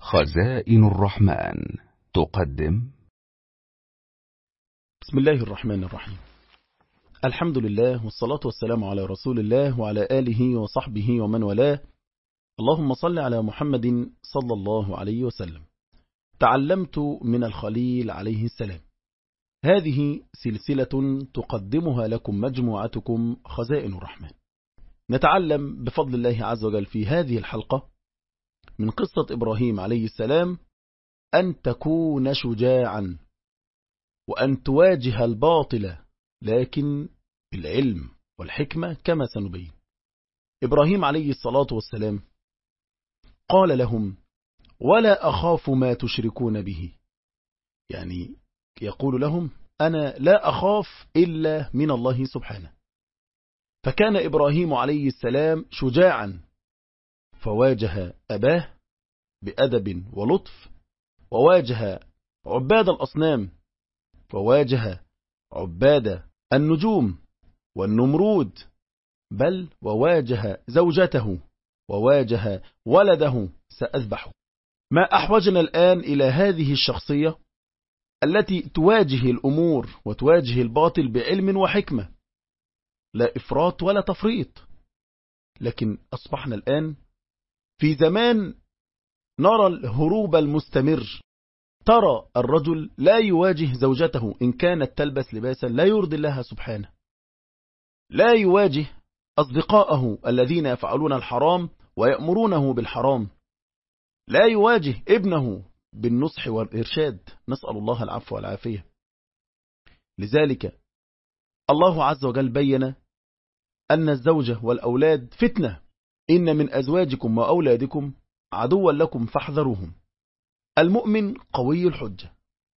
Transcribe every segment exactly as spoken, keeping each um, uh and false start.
خزائن الرحمن تقدم. بسم الله الرحمن الرحيم. الحمد لله والصلاة والسلام على رسول الله وعلى آله وصحبه ومن والاه. اللهم صل على محمد صلى الله عليه وسلم. تعلمت من الخليل عليه السلام. هذه سلسلة تقدمها لكم مجموعتكم خزائن الرحمن. نتعلم بفضل الله عز وجل في هذه الحلقة من قصة إبراهيم عليه السلام أن تكون شجاعا وأن تواجه الباطل لكن بالعلم والحكمة كما سنبين. إبراهيم عليه الصلاة والسلام قال لهم: ولا أخاف ما تشركون به، يعني يقول لهم: أنا لا أخاف إلا من الله سبحانه. فكان إبراهيم عليه السلام شجاعا، فواجه أباه بأدب ولطف، وواجه عباد الأصنام، وواجه عباد النجوم والنمرود، بل وواجه زوجته وواجه ولده سأذبحه. ما أحوجنا الآن إلى هذه الشخصية التي تواجه الأمور وتواجه الباطل بعلم وحكمة، لا إفراط ولا تفريط. لكن أصبحنا الآن في زمان نرى الهروب المستمر. ترى الرجل لا يواجه زوجته إن كانت تلبس لباسا لا يرضي الله سبحانه، لا يواجه أصدقاءه الذين يفعلون الحرام ويأمرونه بالحرام، لا يواجه ابنه بالنصح والإرشاد، نسأل الله العفو والعافية. لذلك الله عز وجل بين أن الزوجة والأولاد فتنة، إن من أزواجكم وأولادكم عدوا لكم فاحذروهم. المؤمن قوي الحجة،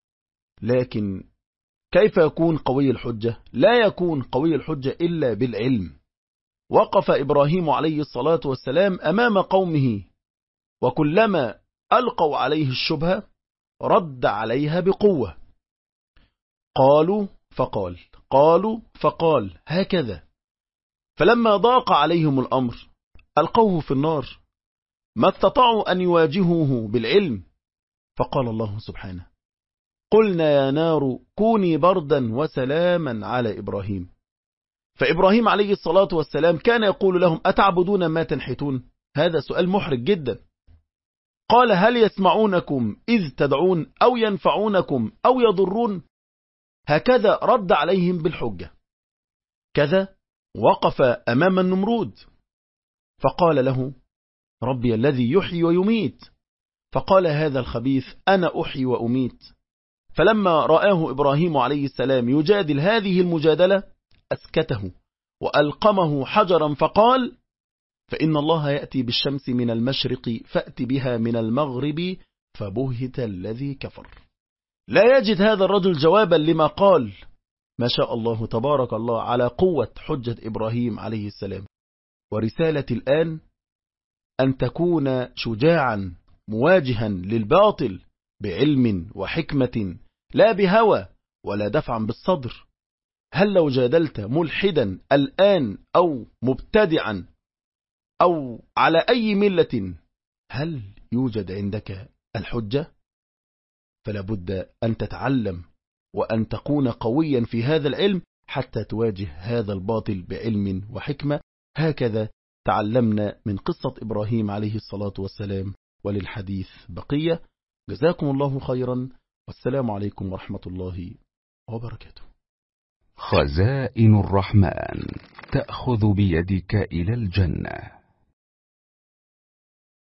لكن كيف يكون قوي الحجة؟ لا يكون قوي الحجة إلا بالعلم. وقف إبراهيم عليه الصلاة والسلام أمام قومه، وكلما ألقوا عليه الشبهة رد عليها بقوة. قالوا فقال، قالوا فقال، هكذا. فلما ضاق عليهم الأمر ألقوه في النار، ما استطاعوا أن يواجهوه بالعلم. فقال الله سبحانه: قلنا يا نار كوني بردا وسلاما على إبراهيم. فإبراهيم عليه الصلاة والسلام كان يقول لهم: أتعبدون ما تنحتون؟ هذا سؤال محرج جدا. قال: هل يسمعونكم إذ تدعون أو ينفعونكم أو يضرون؟ هكذا رد عليهم بالحجة. كذا وقف أمام النمرود فقال له: ربي الذي يحيي ويميت. فقال هذا الخبيث: أنا أحيي وأميت. فلما رآه إبراهيم عليه السلام يجادل هذه المجادلة أسكته وألقمه حجرا، فقال: فإن الله يأتي بالشمس من المشرق فأت بها من المغرب فبهت الذي كفر. لا يجد هذا الرجل جوابا لما قال. ما شاء الله تبارك الله على قوة حجة إبراهيم عليه السلام. ورسالة الآن أن تكون شجاعا مواجها للباطل بعلم وحكمة، لا بهوى ولا دفعا بالصدر. هل لو جادلت ملحدا الآن أو مبتدعا أو على أي ملة، هل يوجد عندك الحجة؟ فلا بد أن تتعلم وأن تكون قويا في هذا العلم حتى تواجه هذا الباطل بعلم وحكمة. هكذا تعلمنا من قصة إبراهيم عليه الصلاة والسلام، وللحديث بقية. جزاكم الله خيرا، والسلام عليكم ورحمة الله وبركاته. خزائن الرحمن تأخذ بيدك إلى الجنة.